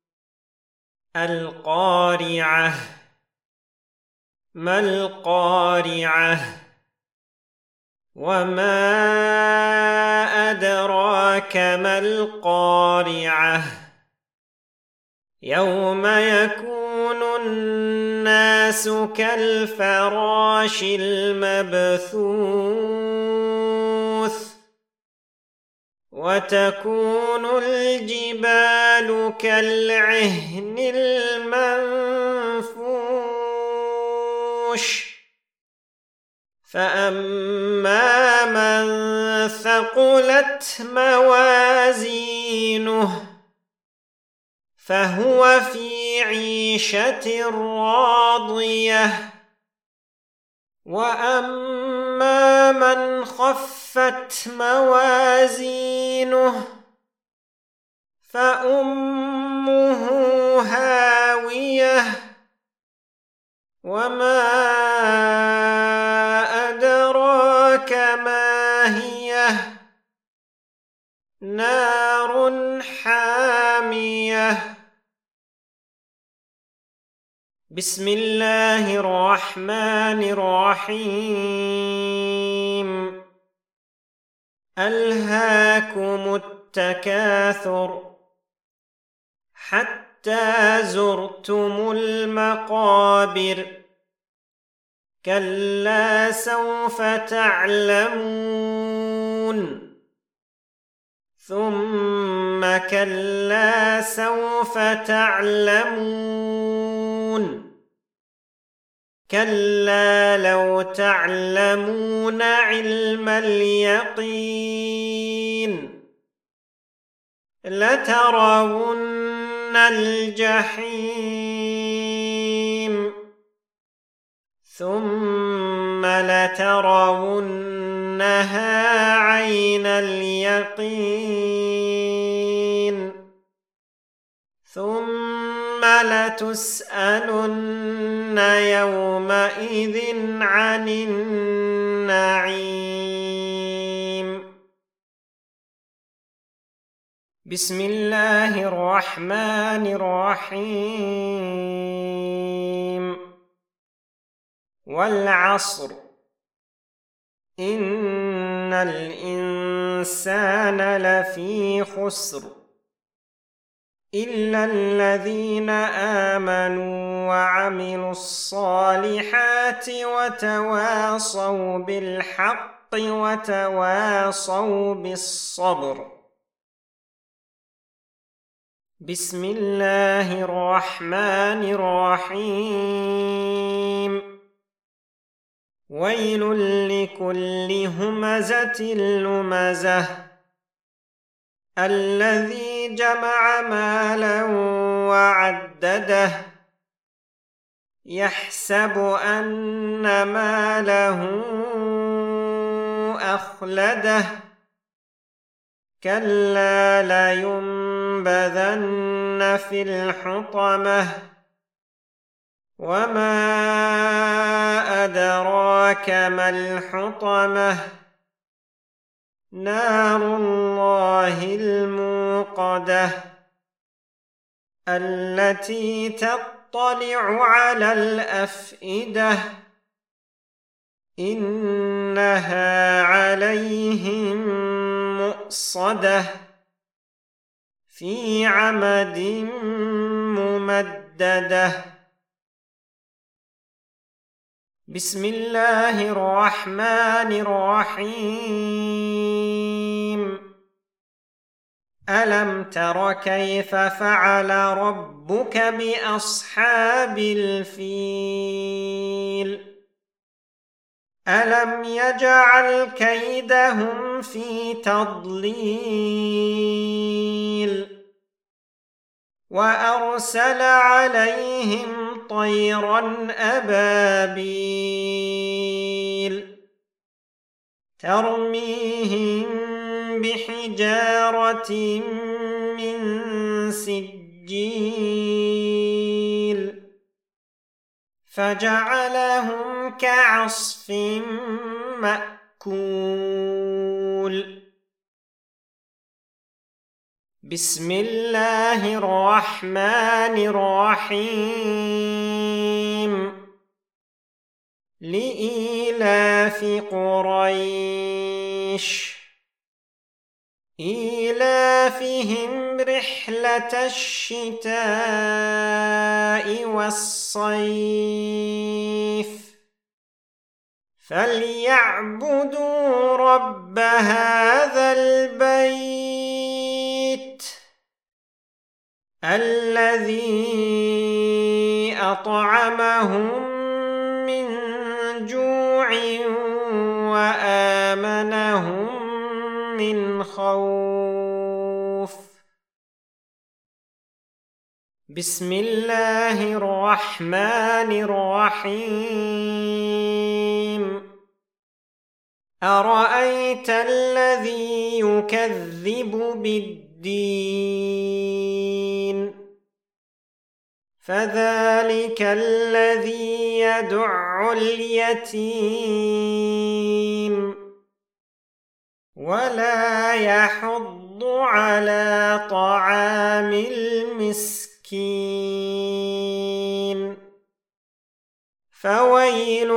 القارعة ما القارعة وما أدراك ما القارعة يوم يكون الناس كالفراش المبثوث وتكون الجبال كالعهن المنفوش فأما من ثقلت موازينه فهو في عيشة راضية وأما من خفت موازينه فأمه هاوية وما أدراك ما هي نار حامية. بسم الله الرحمن الرحيم. ألهاكم التكاثر حتى زرتم المقابر كلا سوف تعلمون ثم كلا سوف تعلمون كلا لو تعلمون علم اليقين لترون الجحيم ثم لترونها عين اليقين ثم لتسألن يومئذ عن النعيم. بسم الله الرحمن الرحيم والعصر إن الإنسان لفي خسر إلا الذين آمنوا وعملوا الصالحات وتواصوا بالحق وتواصوا بالصبر. بسم الله الرحمن الرحيم ويل لكل همزة لمزة الذي جمع مالا وعدده يحسب أن ماله أخلده كلا لينبذن في الحطمة وما أدراك ما الحطمة نار الله الموقدة التي تطلع على الأفئدة إنها عليهم مؤصدة في عمد ممددة. بسم الله الرحمن الرحيم ألم تر كيف فعل ربك بأصحاب الفيل ألم يجعل كيدهم في تضليل وأرسل عليهم طيرا أبابيل ترميهم بحجارة من سجيل فجعلهم كعصف مأكول. بسم الله الرحمن الرحيم لإيلاف قريش إيلافهم رحلة الشتاء والصيف فليعبدوا رب هذا البيت الذي أطعمهم من جوع وآمنهم من خوف. بسم الله الرحمن الرحيم أرأيت الذي يكذب بالدين فذلك الذي يدع اليتيم ولا يحض على طعام المسكين فويل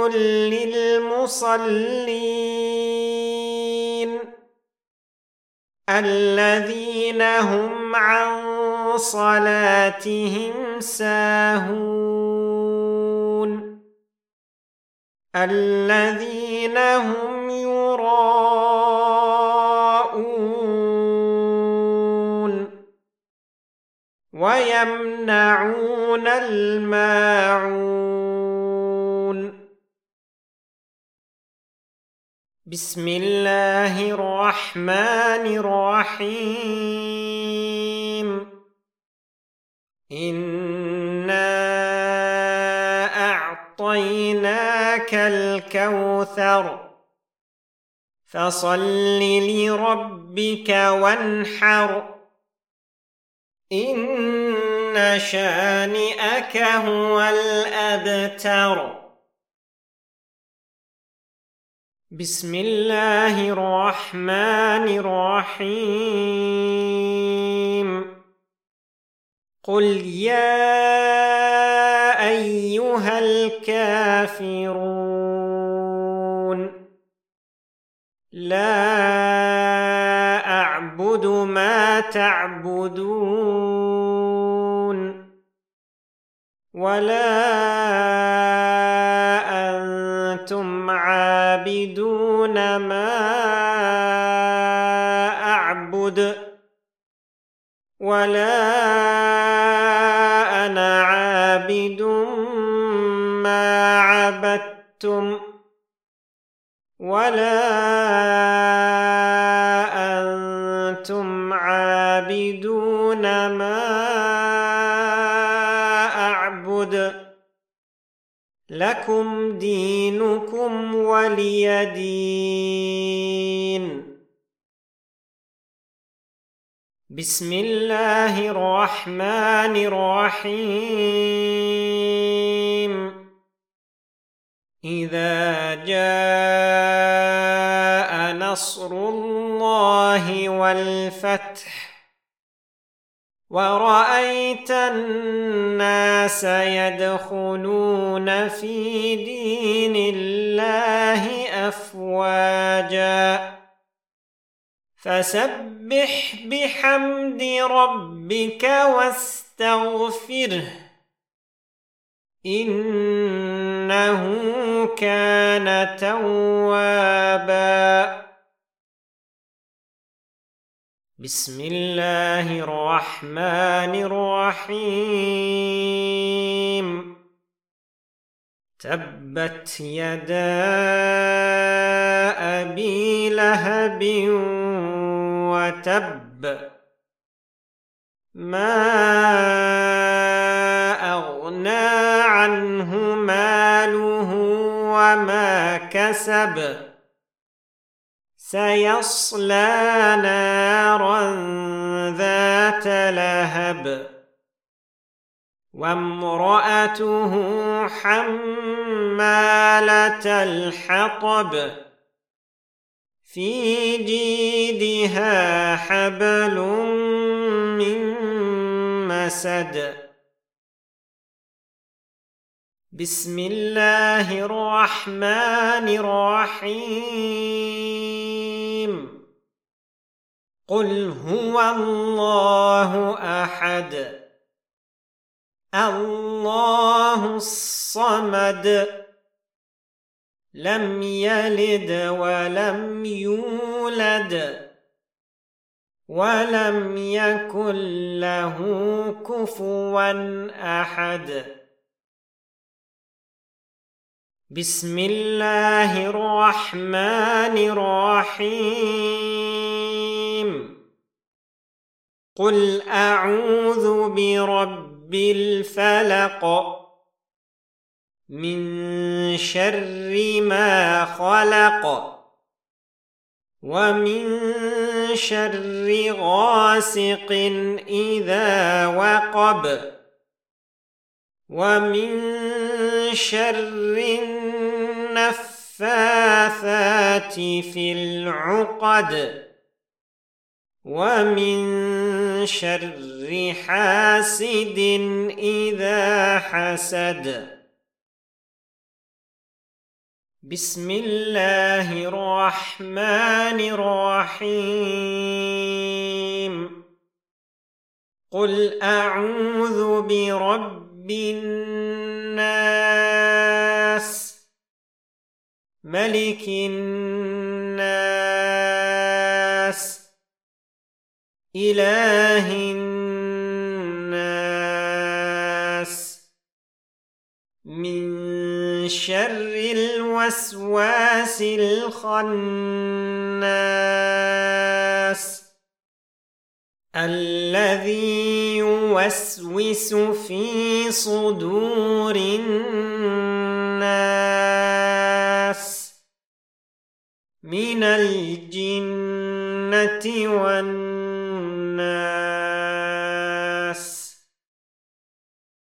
للمصلين الذين هم عن صلاتهم ساهون الذين هم يراءون ويمنعون الماعون. بسم الله الرحمن الرحيم إنا أعطيناك الكوثر فصل لربك وانحر إن شانئك هو الأبتر. بسم الله الرحمن الرحيم قل يا أيها الكافرون لا أعبد ما تعبدون ولا أنتم عابدون ما أعبد ولا أنا عابد ما عبدتم ولا أنتم عابدون ما أعبد لكم دينكم ولي دين. بسم الله الرحمن الرحيم إذا جاء نصر الله والفتح ورأيت الناس يدخلون في دين الله أفواجا فسبح بحمد ربك واستغفره إنه كان توابا. بسم الله الرحمن الرحيم تبت يدا أبي لهب وتب ما أغنى عنه ماله وما كسب سيصلى نارا ذات لهب وامرأته حمالة الحطب في جيدها حبل من مسد. بسم الله الرحمن الرحيم قل هو الله أحد الله الصمد لم يلد ولم يولد ولم يكن له كفوا أحد. بسم الله الرحمن الرحيم قل أعوذ برب الفلق من شر ما خلق ومن شر غاسق إذا وقب ومن شر النفاثات في العقد ومن شر حاسد إذا حسد. بسم الله الرحمن الرحيم قل أعوذ برب الناس ملك الناس إله الناس من شر الوسواس الخناس الذي يوسوس في صدور الناس من الجنة والناس.